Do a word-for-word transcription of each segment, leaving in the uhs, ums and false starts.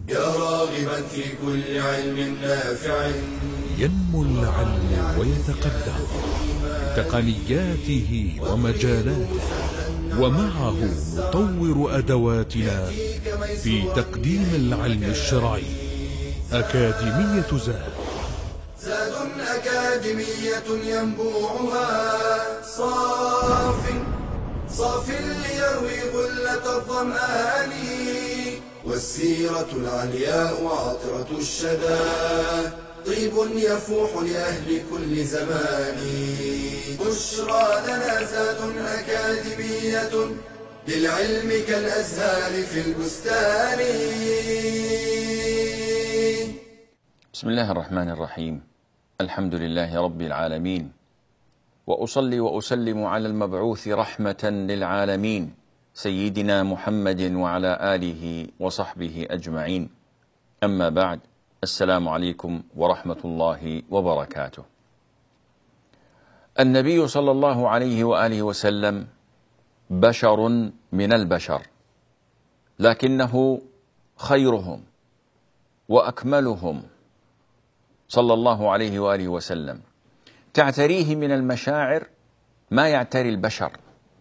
يا راغبا في كل علم نافع. ينمو العلم ويتقدم بتقنياته ومجالاته، ومعه نطور أدواتنا في تقديم العلم الشرعي. أكاديمية زاد، زاد أكاديمية ينبوعها صاف صاف ليروي غلة الظمآن، والسيرة العلياء عطرة الشدى طيب يفوح لأهل كل زمان. بشرى لنا زاد أكاديمية للعلم كالأزهار في البستان. بسم الله الرحمن الرحيم. الحمد لله رب العالمين، وأصلي وأسلم على المبعوث رحمة للعالمين سيدنا محمد وعلى آله وصحبه أجمعين. أما بعد، السلام عليكم ورحمة الله وبركاته. النبي صلى الله عليه وآله وسلم بشر من البشر، لكنه خيرهم وأكملهم صلى الله عليه وآله وسلم. تعتريه من المشاعر ما يعتري البشر،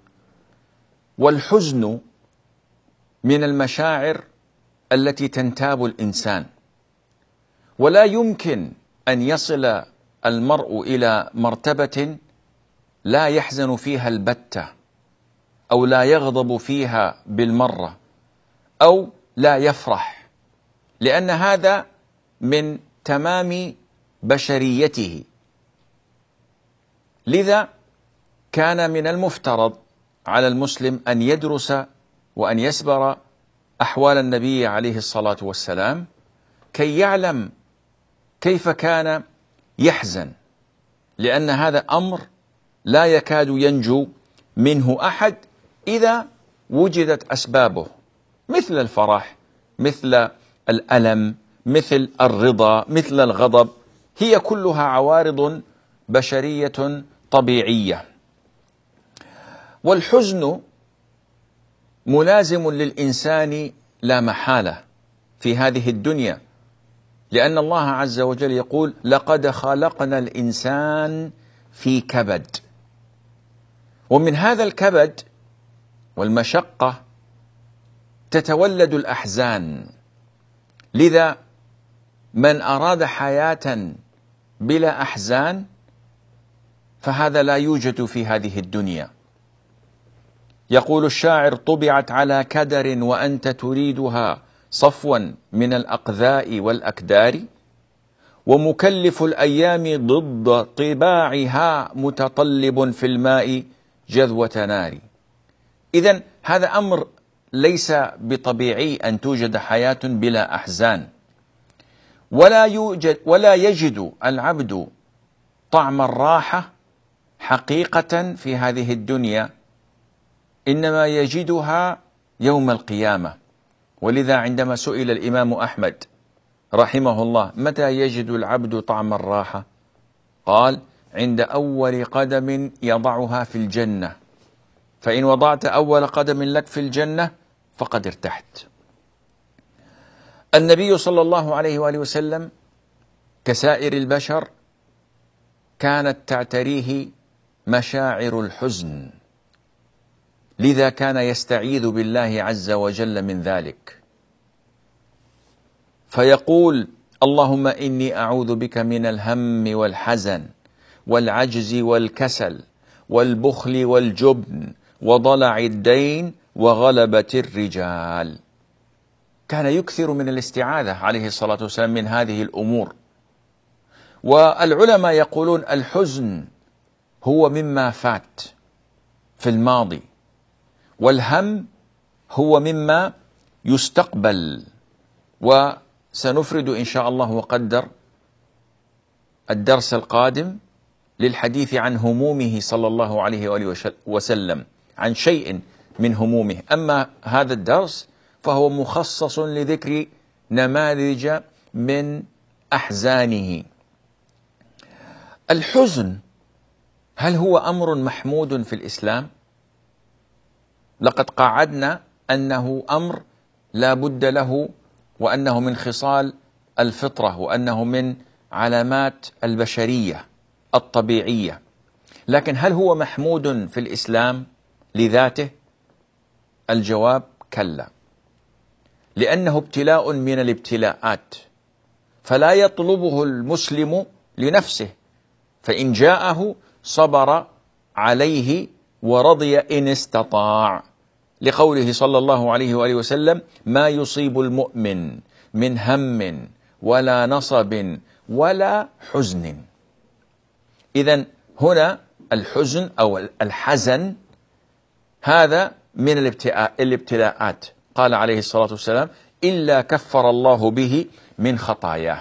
والحزن من المشاعر التي تنتاب الإنسان، ولا يمكن أن يصل المرء إلى مرتبة لا يحزن فيها البتة، أو لا يغضب فيها بالمرة، أو لا يفرح، لأن هذا من تمام بشريته. لذا كان من المفترض على المسلم أن يدرس وأن يسبر أحوال النبي عليه الصلاة والسلام، كي يعلم كيف كان يحزن، لأن هذا أمر لا يكاد ينجو منه أحد إذا وجدت أسبابه، مثل الفرح، مثل الألم، مثل الرضا، مثل الغضب، هي كلها عوارض بشرية طبيعية. والحزن ملازم للإنسان لا محالة في هذه الدنيا، لأن الله عز وجل يقول: لقد خلقنا الإنسان في كبد. ومن هذا الكبد والمشقة تتولد الأحزان. لذا من أراد حياة بلا أحزان فهذا لا يوجد في هذه الدنيا. يقول الشاعر: طبعت على كدر وأنت تريدها صفوا من الأقذاء والأكدار، ومكلف الأيام ضد طباعها متطلب في الماء جذوة نار. إذن هذا أمر ليس بطبيعي أن توجد حياة بلا أحزان، ولا يوجد ولا يجد العبد طعم الراحة حقيقة في هذه الدنيا، إنما يجدها يوم القيامة. ولذا عندما سئل الإمام أحمد رحمه الله: متى يجد العبد طعم الراحة؟ قال: عند أول قدم يضعها في الجنة، فإن وضعت أول قدم لك في الجنة فقد ارتحت. النبي صلى الله عليه وآله وسلم كسائر البشر كانت تعتريه مشاعر الحزن، لذا كان يستعيذ بالله عز وجل من ذلك، فيقول: اللهم إني أعوذ بك من الهم والحزن والعجز والكسل والبخل والجبن وضلع الدين وغلبة الرجال. كان يكثر من الاستعاذة عليه الصلاة والسلام من هذه الأمور. والعلماء يقولون: الحزن هو مما فات في الماضي، والهم هو مما يستقبل. وسنفرد إن شاء الله وقدر الدرس القادم للحديث عن همومه صلى الله عليه وآله وسلم، عن شيء من همومه. أما هذا الدرس فهو مخصص لذكر نماذج من أحزانه. الحزن هل هو أمر محمود في الإسلام؟ لقد قعدنا أنه أمر لا بد له وأنه من خصال الفطرة، وأنه من علامات البشرية الطبيعية. لكن هل هو محمود في الإسلام لذاته؟ الجواب كلا، لأنه ابتلاء من الابتلاءات، فلا يطلبه المسلم لنفسه، فإن جاءه صبر عليه ورضي إن استطاع، لقوله صلى الله عليه وآله وسلم: ما يصيب المؤمن من هم ولا نصب ولا حزن. إذن هنا الحزن أو الحزن هذا من الابتلاءات، قال عليه الصلاة والسلام: إلا كفر الله به من خطاياه.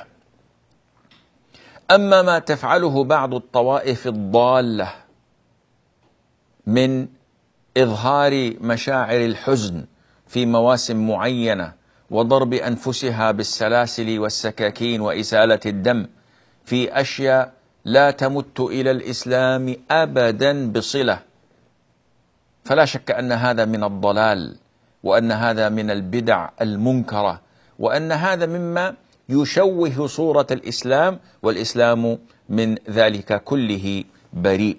أما ما تفعله بعض الطوائف الضالة من إظهار مشاعر الحزن في مواسم معينة، وضرب أنفسها بالسلاسل والسكاكين وإسالة الدم في أشياء لا تمت إلى الإسلام أبدا بصلة، فلا شك أن هذا من الضلال، وأن هذا من البدع المنكرة، وأن هذا مما يشوه صورة الإسلام، والإسلام من ذلك كله بريء.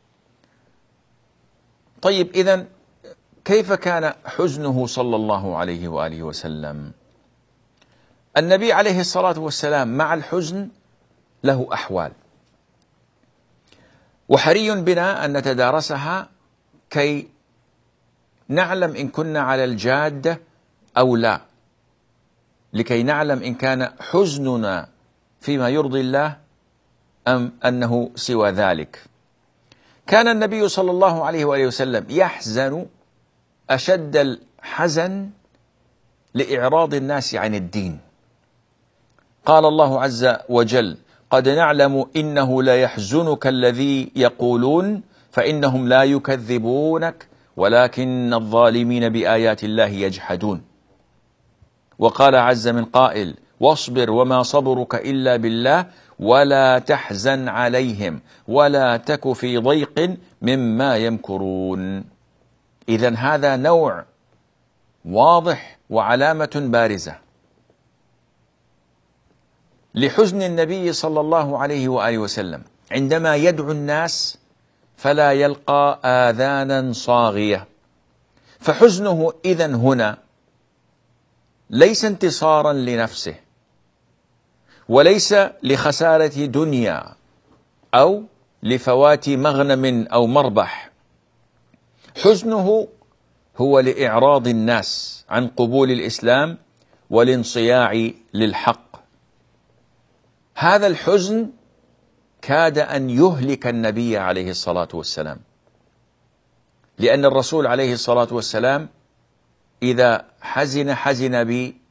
طيب، إذن كيف كان حزنه صلى الله عليه وآله وسلم؟ النبي عليه الصلاة والسلام مع الحزن له أحوال، وحري بنا أن نتدارسها كي نعلم إن كنا على الجادة أو لا، لكي نعلم إن كان حزننا فيما يرضي الله أم أنه سوى ذلك. كان النبي صلى الله عليه وآله وسلم يحزن أشد الحزن لإعراض الناس عن الدين. قال الله عز وجل: قد نعلم إنه لا يحزنك الذي يقولون فإنهم لا يكذبونك ولكن الظالمين بآيات الله يجحدون. وقال عز من قائل: واصبر وما صبرك إلا بالله ولا تحزن عليهم ولا تك في ضيق مما يمكرون. إذن هذا نوع واضح وعلامة بارزة لحزن النبي صلى الله عليه وآله وسلم عندما يدعو الناس فلا يلقى آذانا صاغية. فحزنه إذن هنا ليس انتصارا لنفسه، وليس لخسارة دنيا أو لفوات مغنم أو مربح. حزنه هو لإعراض الناس عن قبول الإسلام والانصياع للحق. هذا الحزن كاد أن يهلك النبي عليه الصلاة والسلام، لأن الرسول عليه الصلاة والسلام إذا حزن حزن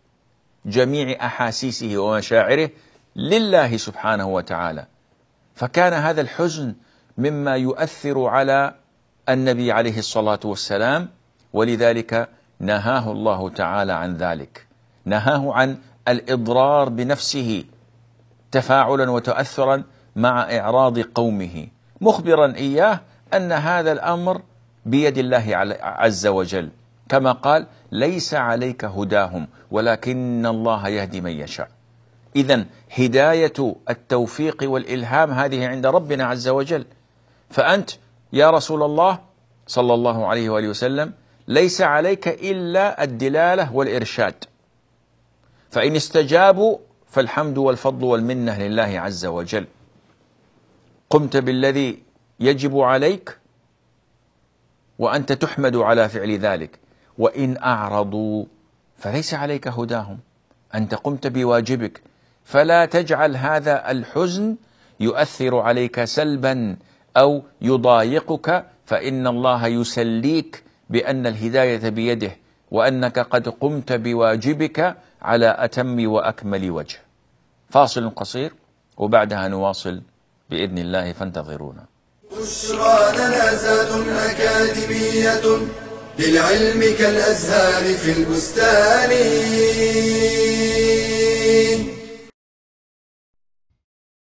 بجميع أحاسيسه ومشاعره لله سبحانه وتعالى، فكان هذا الحزن مما يؤثر على النبي عليه الصلاة والسلام، ولذلك نهاه الله تعالى عن ذلك، نهاه عن الإضرار بنفسه تفاعلا وتأثرا مع إعراض قومه، مخبرا إياه أن هذا الأمر بيد الله عز وجل، كما قال: ليس عليك هداهم ولكن الله يهدي من يشاء. إذن هداية التوفيق والإلهام هذه عند ربنا عز وجل. فأنت يا رسول الله صلى الله عليه وآله وسلم ليس عليك إلا الدلالة والإرشاد، فإن استجابوا فالحمد والفضل والمنة لله عز وجل. قمت بالذي يجب عليك وأنت تحمد على فعل ذلك، وإن أعرضوا فليس عليك هداهم، أنت قمت بواجبك، فلا تجعل هذا الحزن يؤثر عليك سلبا أو يضايقك، فإن الله يسليك بأن الهداية بيده، وأنك قد قمت بواجبك على أتم وأكمل وجه. فاصل قصير وبعدها نواصل بإذن الله، فانتظرونا. بشرى لنا زاد أكاديمية للعلم كالأزهار في البستان.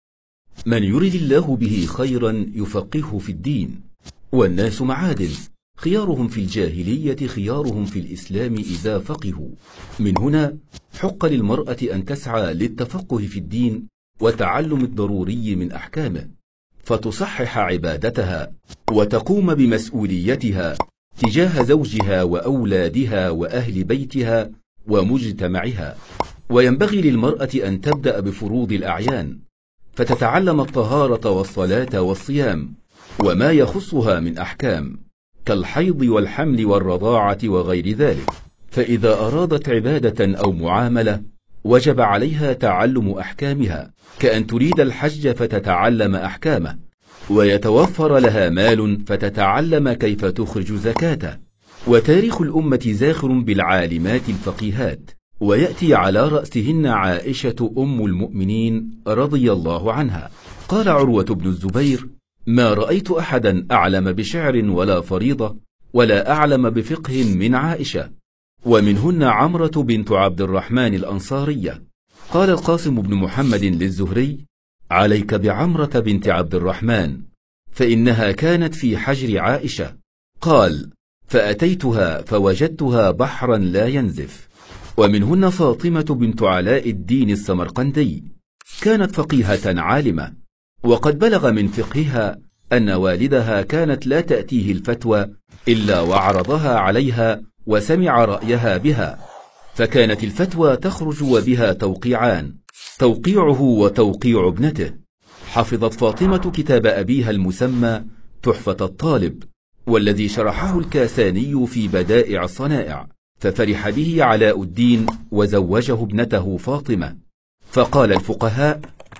من يرد الله به خيرا يفقهه في الدين. والناس معادن، خيارهم في الجاهلية خيارهم في الإسلام إذا فقهوا. من هنا حق للمرأة أن تسعى للتفقه في الدين وتعلم الضروري من أحكامه، فتصحح عبادتها وتقوم بمسؤوليتها تجاه زوجها وأولادها وأهل بيتها ومجتمعها. وينبغي للمرأة أن تبدأ بفروض الأعيان، فتتعلم الطهارة والصلاة والصيام وما يخصها من أحكام كالحيض والحمل والرضاعة وغير ذلك. فإذا أرادت عبادة أو معاملة وجب عليها تعلم أحكامها، كأن تريد الحج فتتعلم أحكامه، ويتوفر لها مال فتتعلم كيف تخرج زكاته. وتاريخ الأمة زاخر بالعالمات الفقيهات، ويأتي على رأسهن عائشة أم المؤمنين رضي الله عنها. قال عروة بن الزبير: ما رأيت أحدا أعلم بشعر ولا فريضة ولا أعلم بفقه من عائشة. ومنهن عمرة بنت عبد الرحمن الأنصارية. قال القاسم بن محمد للزهري: عليك بعمرة بنت عبد الرحمن، فإنها كانت في حجر عائشة. قال: فأتيتها فوجدتها بحرا لا ينزف. ومنهن فاطمة بنت علاء الدين السمرقندي، كانت فقيهة عالمة، وقد بلغ من فقهها أن والدها كانت لا تأتيه الفتوى إلا وعرضها عليها وسمع رأيها بها، فكانت الفتوى تخرج وبها توقيعان، توقيعه وتوقيع ابنته. حفظت فاطمة كتاب أبيها المسمى تحفة الطالب، والذي شرحه الكاساني في بدائع الصنائع، ففرح به علاء الدين وزوجه ابنته فاطمة. فقال الفقهاء: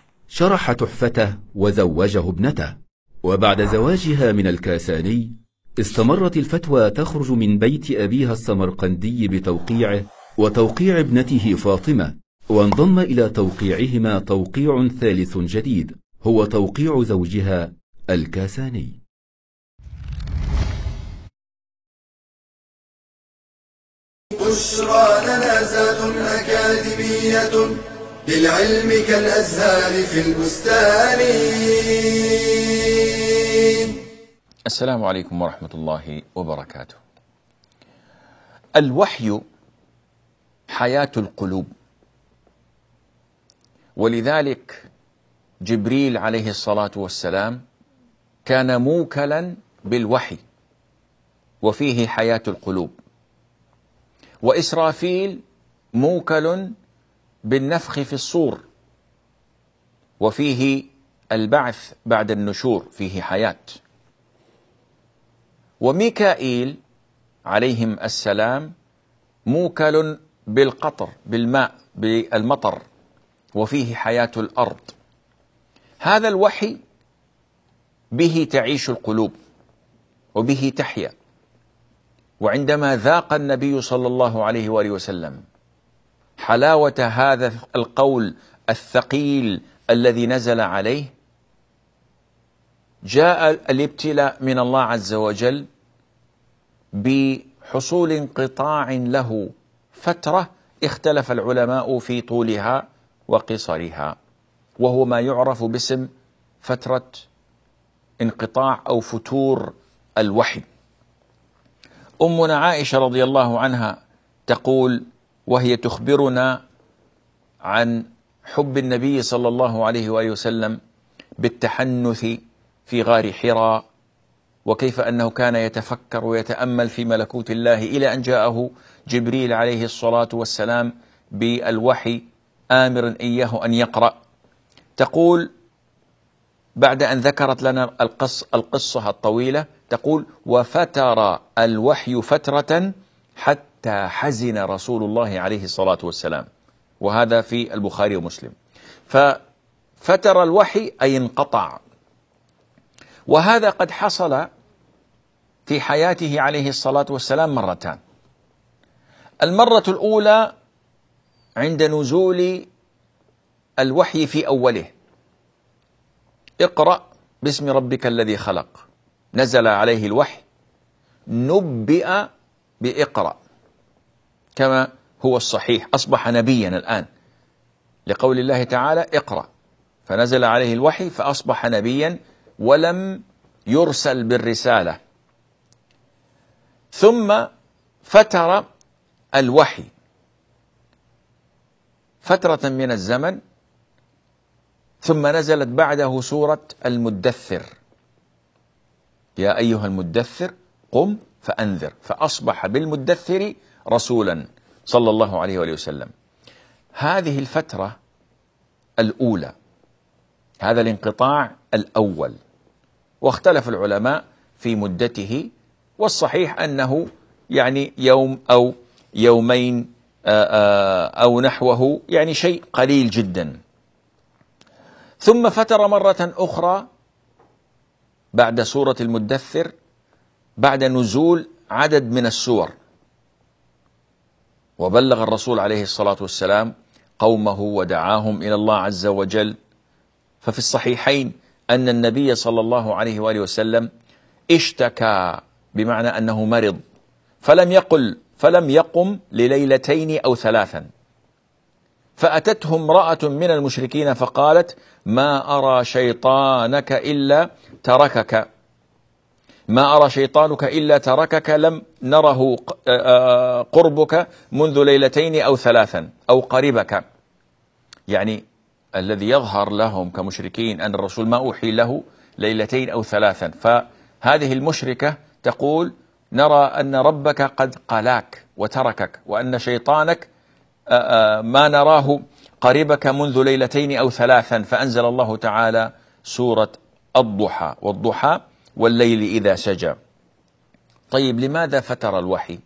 شرح تحفته وزوجه ابنته. وبعد زواجها من الكاساني استمرت الفتوى تخرج من بيت أبيها السمرقندي بتوقيعه وتوقيع ابنته فاطمة، وانضم إلى توقيعهما توقيع ثالث جديد هو توقيع زوجها الكاساني. بشرى لنا زاد أكاديمية للعلم كالأزهار في البستان. السلام عليكم ورحمة الله وبركاته. الوحي حياة القلوب، ولذلك جبريل عليه الصلاة والسلام كان موكلا بالوحي وفيه حياة القلوب، وإسرافيل موكل بالنفخ في الصور وفيه البعث بعد النشور، فيه حياة. وميكائيل عليهم السلام موكل بالقطر، بالماء، بالمطر، وفيه حياة الأرض. هذا الوحي به تعيش القلوب وبه تحيا. وعندما ذاق النبي صلى الله عليه وآله وسلم حلاوة هذا القول الثقيل الذي نزل عليه، جاء الابتلاء من الله عز وجل بحصول انقطاع له فترة اختلف العلماء في طولها وقصرها، وهو ما يعرف باسم فترة انقطاع أو فتور الوحي. أمنا عائشة رضي الله عنها تقول وهي تخبرنا عن حب النبي صلى الله عليه وآله وسلم بالتحنث في غار حراء، وكيف أنه كان يتفكر ويتأمل في ملكوت الله إلى أن جاءه جبريل عليه الصلاة والسلام بالوحي آمرا إياه أن يقرأ. تقول بعد أن ذكرت لنا القص القصة الطويلة، تقول: وفتر الوحي فترة حتى حزن رسول الله عليه الصلاة والسلام، وهذا في البخاري ومسلم. ففتر الوحي أي انقطع، وهذا قد حصل في حياته عليه الصلاة والسلام مرتان. المرة الأولى عند نزول الوحي في أوله، اقرأ باسم ربك الذي خلق، نزل عليه الوحي، نبئ بإقرأ كما هو الصحيح، أصبح نبيا الآن لقول الله تعالى اقرأ، فنزل عليه الوحي فأصبح نبيا ولم يرسل بالرسالة. ثم فتر الوحي فترة من الزمن، ثم نزلت بعده سورة المدثر، يا أيها المدثر قم فأنذر، فأصبح بالمدثر رسولا صلى الله عليه وآله وسلم. هذه الفترة الأولى، هذا الانقطاع الأول، واختلف العلماء في مدته، والصحيح أنه يعني يوم أو يومين أو نحوه، يعني شيء قليل جدا. ثم فتر مرة أخرى بعد سورة المدثر بعد نزول عدد من السور، وبلغ الرسول عليه الصلاة والسلام قومه ودعاهم إلى الله عز وجل. ففي الصحيحين أن النبي صلى الله عليه وآله وسلم اشتكى، بمعنى أنه مرض، فلم يقل فلم يقم لليلتين أو ثلاثا، فأتته امرأة من المشركين فقالت ما أرى شيطانك إلا تركك ما أرى شيطانك إلا تركك لم نره قربك منذ ليلتين أو ثلاثا أو قربك. يعني الذي يظهر لهم كمشركين أن الرسول ما أوحي له ليلتين أو ثلاثا، فهذه المشركة تقول نرى أن ربك قد قلاك وتركك، وأن شيطانك ما نراه قربك منذ ليلتين أو ثلاثا، فأنزل الله تعالى سورة الضحى، والضحى والليل إذا سجى. طيب لماذا فتر الوحي؟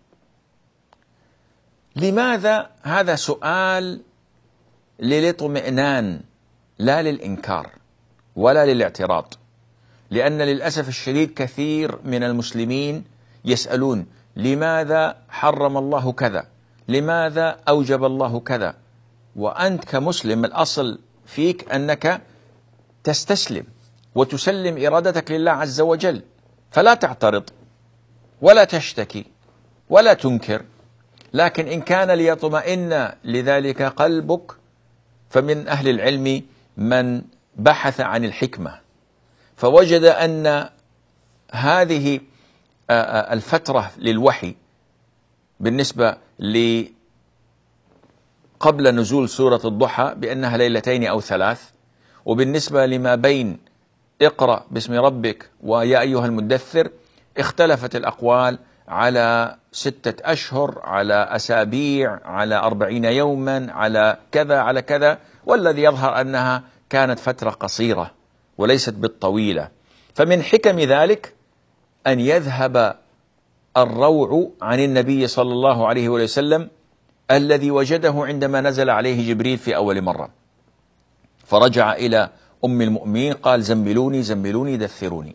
لماذا؟ هذا سؤال للاطمئنان لا للإنكار ولا للاعتراض، لأن للأسف الشديد كثير من المسلمين يسألون لماذا حرم الله كذا، لماذا أوجب الله كذا، وأنت كمسلم الأصل فيك أنك تستسلم وتسلم إرادتك لله عز وجل، فلا تعترض ولا تشتكي ولا تنكر. لكن إن كان ليطمئن لذلك قلبك، فمن أهل العلم من بحث عن الحكمة فوجد أن هذه الفترة للوحي بالنسبة قبل نزول سورة الضحى بأنها ليلتين أو ثلاث، وبالنسبة لما بين اقرأ باسم ربك ويا أيها المدثر اختلفت الأقوال على ستة أشهر، على أسابيع، على أربعين يوما، على كذا على كذا، والذي يظهر أنها كانت فترة قصيرة وليست بالطويلة. فمن حكم ذلك أن يذهب الروع عن النبي صلى الله عليه وسلم الذي وجده عندما نزل عليه جبريل في أول مرة، فرجع إلى أم المؤمنين قال زملوني زملوني دثروني.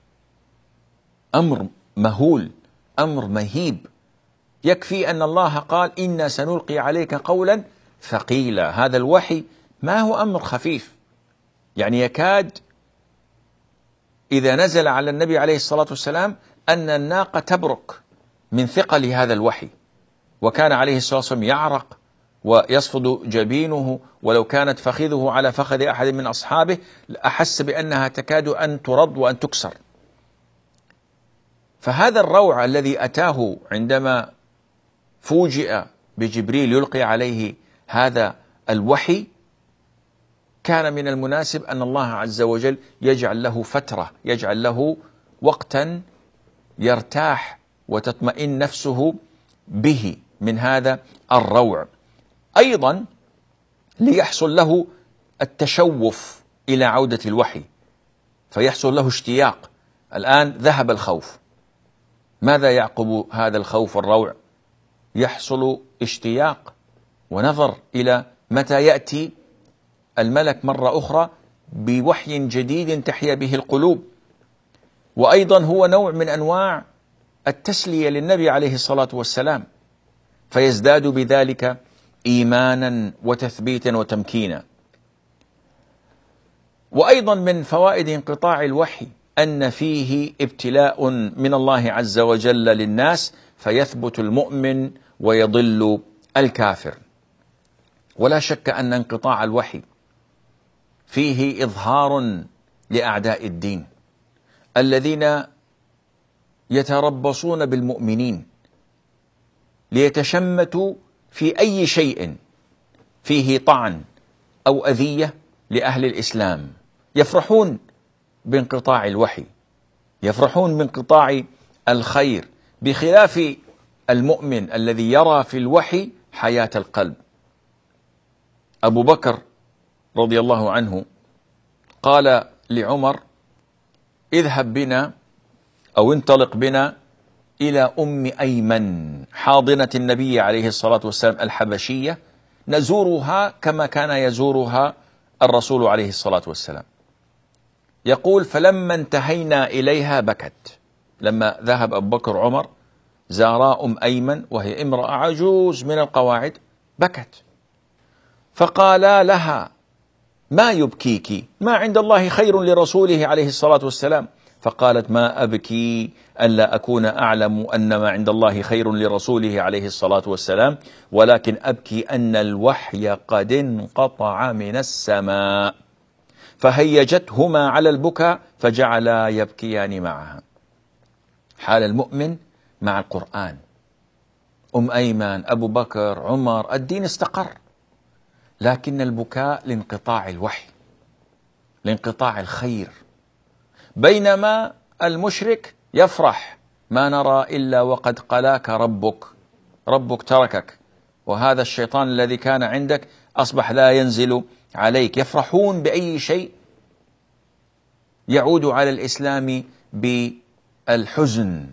أمر مهول، أمر مهيب، يكفي أن الله قال إنا سنلقي عليك قولا ثقيلا. هذا الوحي ما هو أمر خفيف، يعني يكاد إذا نزل على النبي عليه الصلاة والسلام أن الناقة تبرك من ثقل هذا الوحي، وكان عليه الصلاة والسلام يعرق ويصفد جبينه، ولو كانت فخذه على فخذ أحد من أصحابه أحس بأنها تكاد أن ترد وأن تكسر. فهذا الروع الذي أتاه عندما فوجئ بجبريل يلقي عليه هذا الوحي، كان من المناسب أن الله عز وجل يجعل له فترة، يجعل له وقتا يرتاح وتطمئن نفسه به من هذا الروع، أيضا ليحصل له التشوف إلى عودة الوحي، فيحصل له اشتياق. الآن ذهب الخوف، ماذا يعقب هذا الخوف والروع؟ يحصل اشتياق ونظر إلى متى يأتي الملك مرة أخرى بوحي جديد تحيا به القلوب. وأيضا هو نوع من أنواع التسلية للنبي عليه الصلاة والسلام، فيزداد بذلك إيمانا وتثبيتا وتمكينا. وأيضا من فوائد انقطاع الوحي أن فيه ابتلاء من الله عز وجل للناس، فيثبت المؤمن ويضل الكافر. ولا شك أن انقطاع الوحي فيه إظهار لأعداء الدين الذين يتربصون بالمؤمنين ليتشمتوا في أي شيء فيه طعن أو أذية لأهل الإسلام. يفرحون بانقطاع الوحي، يفرحون بانقطاع الخير، بخلاف المؤمن الذي يرى في الوحي حياة القلب. أبو بكر رضي الله عنه قال لعمر: اذهب بنا أو انطلق بنا إلى أم أيمن حاضنة النبي عليه الصلاة والسلام الحبشية، نزورها كما كان يزورها الرسول عليه الصلاة والسلام. يقول: فلما انتهينا إليها بكت. لما ذهب أبو بكر عمر زارا أم أيمن وهي امرأة عجوز من القواعد، بكت. فقالا لها: ما يبكيك؟ ما عند الله خير لرسوله عليه الصلاة والسلام. فقالت: ما أبكي ألا أكون أعلم أن ما عند الله خير لرسوله عليه الصلاة والسلام، ولكن أبكي أن الوحي قد انقطع من السماء. فهيجتهما على البكاء فجعلا يبكيان معها. حال المؤمن مع القرآن. أم أيمن، أبو بكر، عمر، الدين استقر، لكن البكاء لانقطاع الوحي، لانقطاع الخير. بينما المشرك يفرح: ما نرى إلا وقد قلاك ربك، ربك تركك، وهذا الشيطان الذي كان عندك أصبح لا ينزل عليك. يفرحون بأي شيء يعود على الإسلام بالحزن،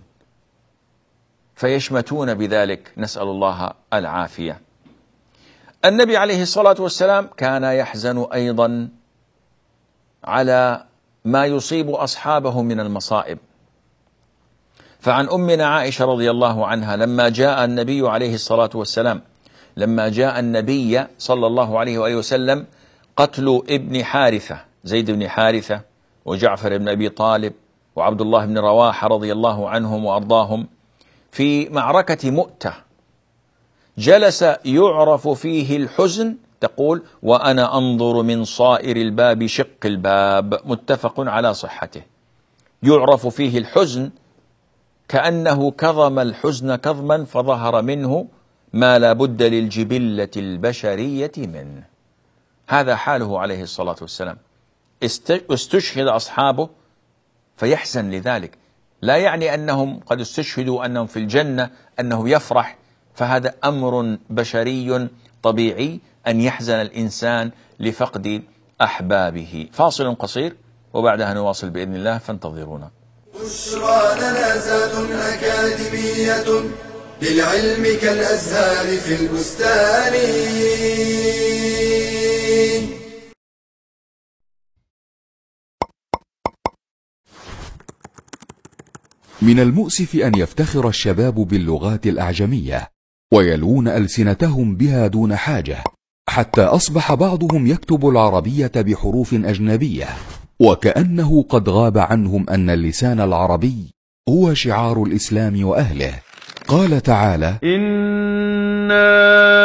فيشمتون بذلك، نسأل الله العافية. النبي عليه الصلاة والسلام كان يحزن أيضا على ما يصيب أصحابه من المصائب. فعن أمنا عائشة رضي الله عنها لما جاء النبي عليه الصلاة والسلام لما جاء النبي صلى الله عليه وآله وسلم قتل ابن حارثة، زيد بن حارثة وجعفر بن أبي طالب وعبد الله بن رواحة رضي الله عنهم وأرضاهم في معركة مؤتة، جلس يعرف فيه الحزن، تقول: وأنا أنظر من صائر الباب شق الباب، متفق على صحته. يعرف فيه الحزن كأنه كظم الحزن كظما فظهر منه ما لا بد للجبلة البشرية منه. هذا حاله عليه الصلاة والسلام. استشهد أصحابه فيحزن لذلك، لا يعني أنهم قد استشهدوا أنهم في الجنة أنه يفرح، فهذا أمر بشري طبيعي أن يحزن الإنسان لفقد أحبابه. فاصل قصير وبعدها نواصل بإذن الله، فانتظرونا. بشرى لنا زاد أكاديمية للعلم كالأزهار في البستان. من المؤسف أن يفتخر الشباب باللغات الأعجمية ويلوون ألسنتهم بها دون حاجة، حتى أصبح بعضهم يكتب العربية بحروف أجنبية، وكأنه قد غاب عنهم أن اللسان العربي هو شعار الإسلام وأهله. قال تعالى: إنا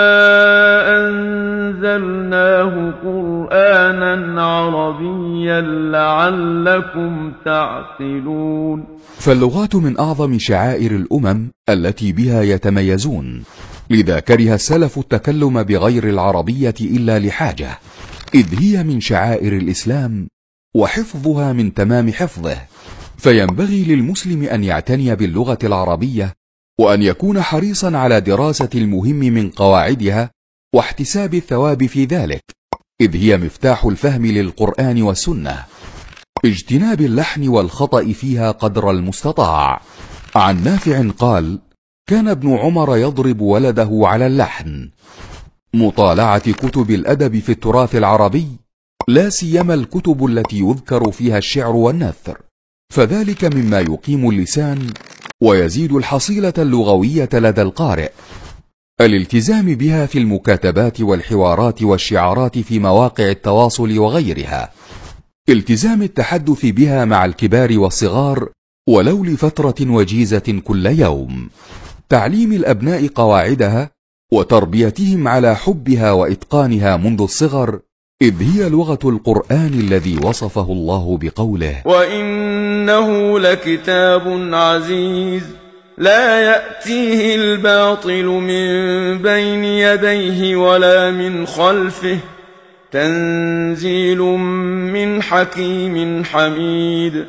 أنزلناه قرآنا عربيا لعلكم تعقلون. فاللغات من أعظم شعائر الأمم التي بها يتميزون، لذا كره السلف التكلم بغير العربية إلا لحاجة، إذ هي من شعائر الإسلام وحفظها من تمام حفظه. فينبغي للمسلم أن يعتني باللغة العربية، وأن يكون حريصا على دراسة المهم من قواعدها واحتساب الثواب في ذلك، إذ هي مفتاح الفهم للقرآن والسنة. اجتناب اللحن والخطأ فيها قدر المستطاع. عن نافع قال: كان ابن عمر يضرب ولده على اللحن. مطالعة كتب الأدب في التراث العربي، لا سيما الكتب التي يذكر فيها الشعر والنثر، فذلك مما يقيم اللسان ويزيد الحصيلة اللغوية لدى القارئ. الالتزام بها في المكاتبات والحوارات والشعارات في مواقع التواصل وغيرها. التزام التحدث بها مع الكبار والصغار ولو لفترة وجيزة كل يوم. تعليم الأبناء قواعدها وتربيتهم على حبها وإتقانها منذ الصغر إذ هي لغة القرآن الذي وصفه الله بقوله: وإنه لكتاب عزيز لا يأتيه الباطل من بين يديه ولا من خلفه تنزيل من حكيم حميد.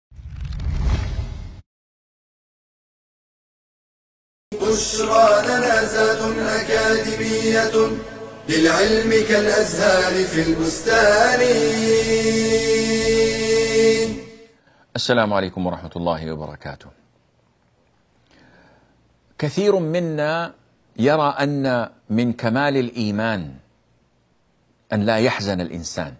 بشرى لنا زاد أكاديمية للعلم كالأزهار في البستان. السلام عليكم ورحمة الله وبركاته. كثير منا يرى أن من كمال الإيمان أن لا يحزن الإنسان،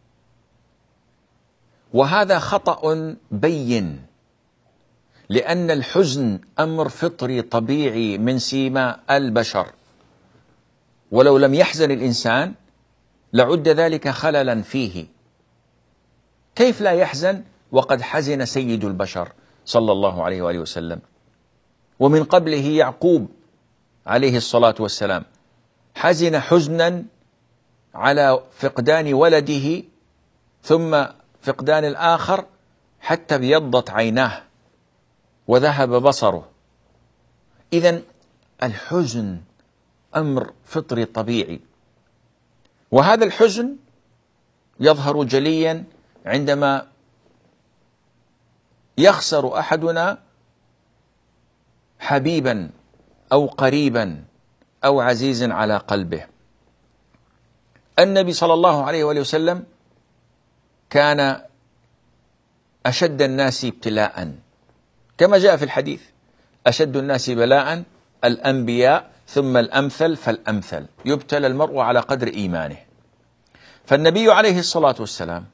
وهذا خطأ بين، لأن الحزن أمر فطري طبيعي من سيما البشر، ولو لم يحزن الإنسان لعد ذلك خللا فيه. كيف لا يحزن وقد حزن سيد البشر صلى الله عليه وآله وسلم، ومن قبله يعقوب عليه الصلاة والسلام حزن حزنا على فقدان ولده ثم فقدان الآخر حتى ابيضت عيناه وذهب بصره. إذن الحزن أمر فطري طبيعي، وهذا الحزن يظهر جليا عندما يخسر أحدنا حبيبا أو قريبا أو عزيزا على قلبه. النبي صلى الله عليه وآله وسلم كان أشد الناس ابتلاء، كما جاء في الحديث: أشد الناس بلاء الأنبياء ثم الأمثل فالأمثل، يبتلى المرء على قدر إيمانه. فالنبي عليه الصلاة والسلام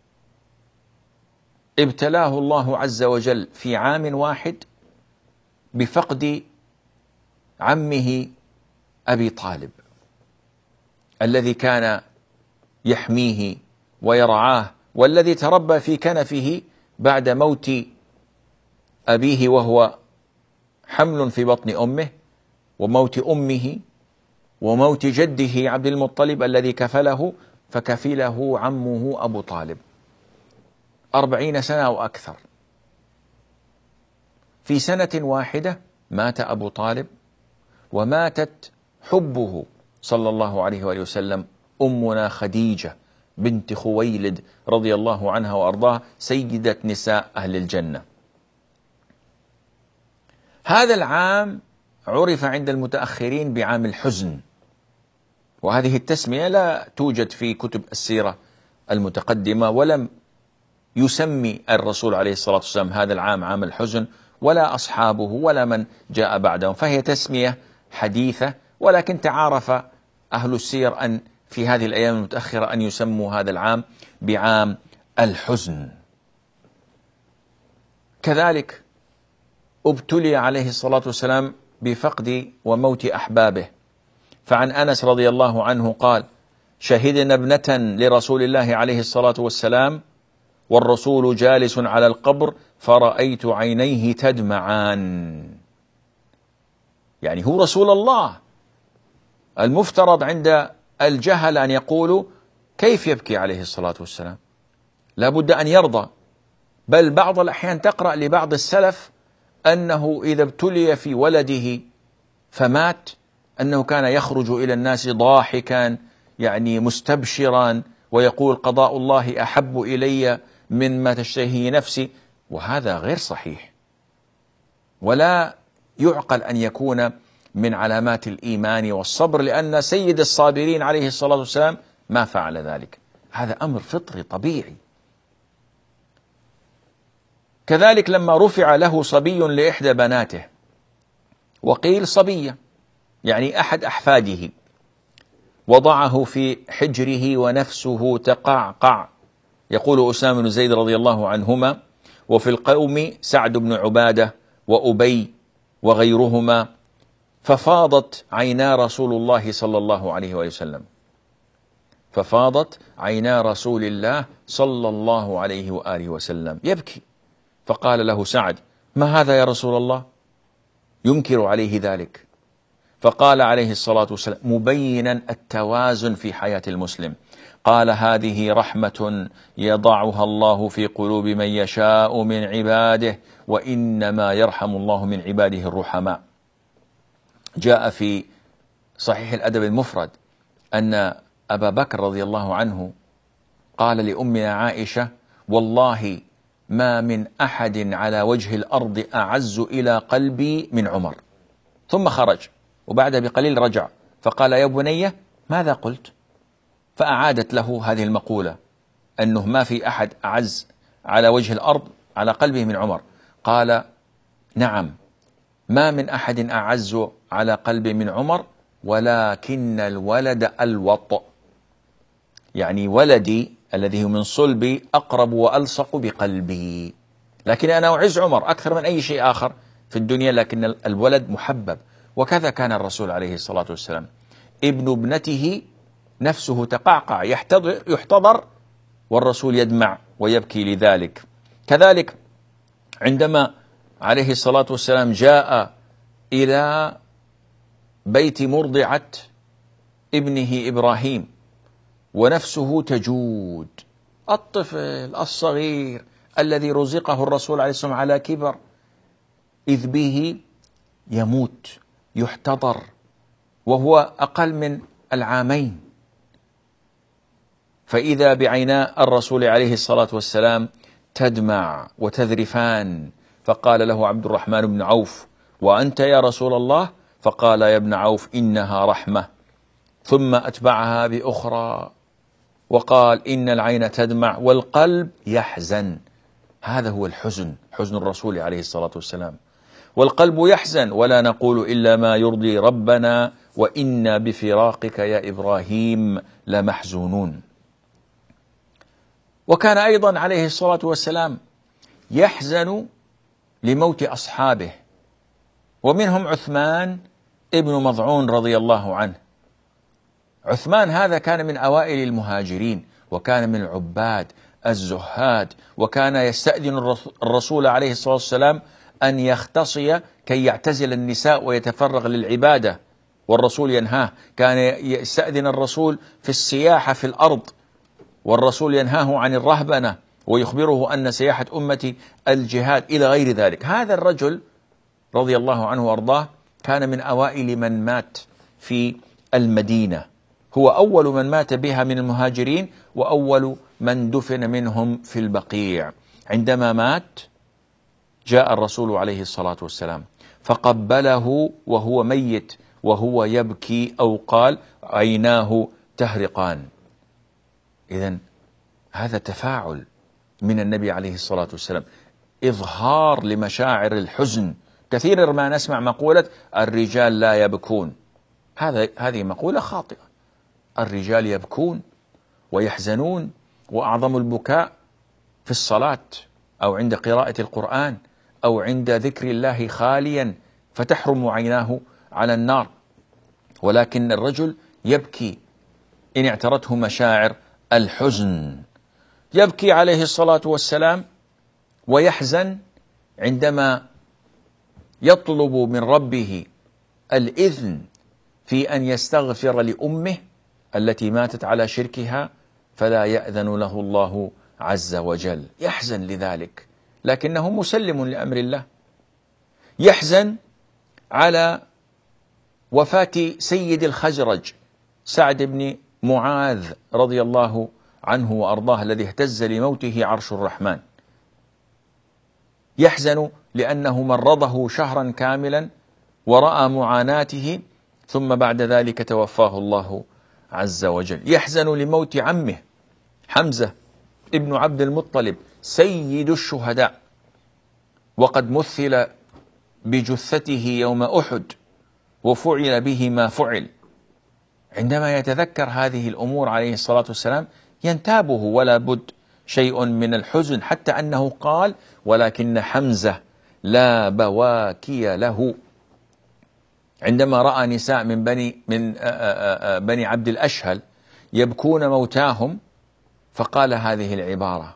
ابتلاه الله عز وجل في عام واحد بفقد عمه أبي طالب الذي كان يحميه ويرعاه، والذي تربى في كنفه بعد موت أبيه وهو حمل في بطن أمه، وموت أمه، وموت جده عبد المطلب الذي كفله، فكفله عمه أبو طالب أربعين سنة أو أكثر. في سنة واحدة مات أبو طالب، وماتت حبه صلى الله عليه وآله وسلم أمنا خديجة بنت خويلد رضي الله عنها وأرضاها، سيدة نساء أهل الجنة. هذا العام عرف عند المتأخرين بعام الحزن، وهذه التسمية لا توجد في كتب السيرة المتقدمة، ولم يسمي الرسول عليه الصلاة والسلام هذا العام عام الحزن، ولا أصحابه ولا من جاء بعدهم، فهي تسمية حديثة. ولكن تعارف أهل السير أن في هذه الأيام المتأخرة أن يسموا هذا العام بعام الحزن. كذلك ابتلي عليه الصلاة والسلام بفقد وموت أحبابه، فعن أنس رضي الله عنه قال: شهدنا ابنة لرسول الله عليه الصلاة والسلام والرسول جالس على القبر فرأيت عينيه تدمعان. يعني هو رسول الله، المفترض عند الجهل أن يقولوا: كيف يبكي عليه الصلاة والسلام؟ لا بد أن يرضى. بل بعض الأحيان تقرأ لبعض السلف أنه إذا ابتلي في ولده فمات أنه كان يخرج إلى الناس ضاحكا، يعني مستبشرا، ويقول: قضاء الله أحب إلي مما تشتهيه نفسي. وهذا غير صحيح، ولا يعقل أن يكون من علامات الإيمان والصبر، لأن سيد الصابرين عليه الصلاة والسلام ما فعل ذلك. هذا أمر فطري طبيعي. كذلك لما رفع له صبي لإحدى بناته، وقيل صبية يعني أحد أحفاده، وضعه في حجره ونفسه تقعقع، يقول أسامة بن زيد رضي الله عنهما: وفي القوم سعد بن عبادة وأبي وغيرهما، ففاضت عينا رسول الله صلى الله عليه وسلم ففاضت عينا رسول الله صلى الله عليه وآله وسلم يبكي. فقال له سعد: ما هذا يا رسول الله؟ ينكر عليه ذلك. فقال عليه الصلاة والسلام مبينا التوازن في حياة المسلم، قال هذه رحمة يضعها الله في قلوب من يشاء من عباده، وإنما يرحم الله من عباده الرحماء. جاء في صحيح الأدب المفرد أن أبا بكر رضي الله عنه قال لأمنا عائشة والله ما من أحد على وجه الأرض أعز إلى قلبي من عمر، ثم خرج وبعد بقليل رجع فقال يا بنية ماذا قلت؟ فأعادت له هذه المقولة أنه ما في أحد أعز على وجه الأرض على قلبه من عمر. قال نعم ما من أحد أعز على قلبي من عمر، ولكن الولد الوط، يعني ولدي الذي هو من صلبي أقرب وألصق بقلبي، لكن أنا أعز عمر أكثر من أي شيء آخر في الدنيا، لكن الولد محبب. وكذا كان الرسول عليه الصلاة والسلام، ابن ابنته نفسه تقعقع يحتضر, يحتضر والرسول يدمع ويبكي لذلك. كذلك عندما عليه الصلاة والسلام جاء إلى بيت مرضعة ابنه إبراهيم ونفسه تجود، الطفل الصغير الذي رزقه الرسول عليه الصلاة والسلام على كبر، إذ به يموت يحتضر وهو أقل من العامين، فإذا بعينا الرسول عليه الصلاة والسلام تدمع وتذرفان. فقال له عبد الرحمن بن عوف وأنت يا رسول الله؟ فقال يا ابن عوف إنها رحمة، ثم أتبعها بأخرى وقال إن العين تدمع والقلب يحزن. هذا هو الحزن، حزن الرسول عليه الصلاة والسلام، والقلب يحزن ولا نقول إلا ما يرضي ربنا وإنا بفراقك يا إبراهيم لمحزونون. وكان أيضا عليه الصلاة والسلام يحزن لموت أصحابه، ومنهم عثمان ابن مضعون رضي الله عنه. عثمان هذا كان من أوائل المهاجرين، وكان من العباد الزهاد، وكان يستأذن الرسول عليه الصلاة والسلام أن يختصي كي يعتزل النساء ويتفرغ للعبادة، والرسول ينهاه. كان يستأذن الرسول في السياحة في الأرض، والرسول ينهاه عن الرهبنة ويخبره أن سياحة أمتي الجهاد إلى غير ذلك. هذا الرجل رضي الله عنه وأرضاه كان من أوائل من مات في المدينة، هو أول من مات بها من المهاجرين وأول من دفن منهم في البقيع. عندما مات جاء الرسول عليه الصلاة والسلام فقبله وهو ميت وهو يبكي، أو قال عيناه تهرقان. إذن هذا تفاعل من النبي عليه الصلاة والسلام، إظهار لمشاعر الحزن. كثيرا ما نسمع مقولة الرجال لا يبكون، هذا هذه مقولة خاطئة. الرجال يبكون ويحزنون، وأعظم البكاء في الصلاة أو عند قراءة القرآن أو عند ذكر الله خاليا فتحرم عيناه على النار. ولكن الرجل يبكي إن اعترته مشاعر الحزن، يبكي عليه الصلاة والسلام ويحزن عندما يطلب من ربه الإذن في أن يستغفر لأمه التي ماتت على شركها، فلا يأذن له الله عز وجل، يحزن لذلك، لكنه مسلم لأمر الله. يحزن على وفاة سيد الخزرج سعد بن معاذ رضي الله عنه وأرضاه الذي اهتز لموته عرش الرحمن. يحزن لأنه مرضه شهرا كاملا ورأى معاناته، ثم بعد ذلك توفاه الله عز وجل. يحزن لموت عمه حمزة ابن عبد المطلب سيد الشهداء، وقد مثل بجثته يوم أحد وفعل به ما فعل. عندما يتذكر هذه الأمور عليه الصلاة والسلام ينتابه ولا بد شيء من الحزن، حتى أنه قال ولكن حمزة لا بواكي له. عندما رأى نساء من بني من بني عبد الأشهل يبكون موتاهم فقال هذه العبارة،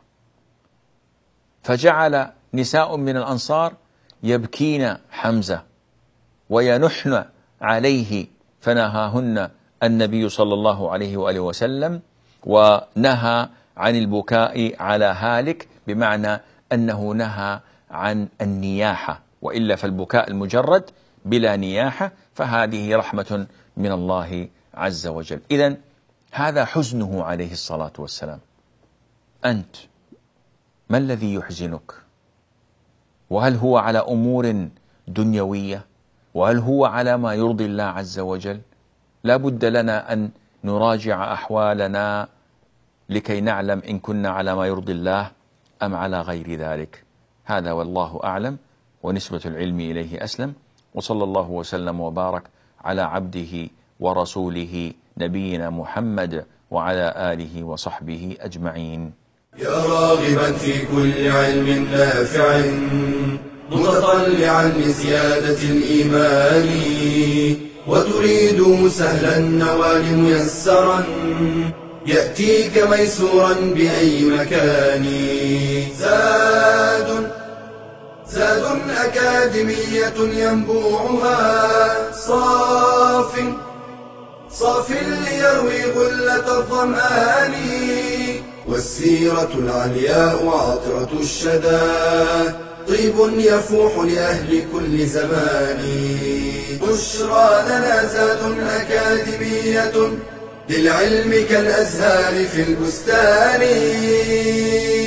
فجعل نساء من الأنصار يبكين حمزة وينحن عليه فنهاهن النبي صلى الله عليه وآله وسلم، ونهى عن البكاء على هالك، بمعنى أنه نهى عن النياحة، وإلا فالبكاء المجرد بلا نياحة فهذه رحمة من الله عز وجل. إذن هذا حزنه عليه الصلاة والسلام. أنت ما الذي يحزنك؟ وهل هو على أمور دنيوية؟ وهل هو على ما يرضي الله عز وجل؟ لا بد لنا أن نراجع أحوالنا لكي نعلم إن كنا على ما يرضي الله أم على غير ذلك. هذا والله أعلم، ونسبة العلم إليه أسلم، وصلى الله وسلم وبارك على عبده ورسوله نبينا محمد وعلى آله وصحبه أجمعين. يا راغبا في كل علم نافع متطلعا لزيادة الإيمان، وتريد سهلا النوال ميسرا يأتيك ميسورا بأي مكان. زاد زاد أكاديمية ينبوعها صاف صاف ليروي غلة الظمآن، والسيرة العلياء عطرة الشدى طيب يفوح لأهل كل زمان. بشرى لنا زاد أكاديمية للعلم كالأزهار في البستان.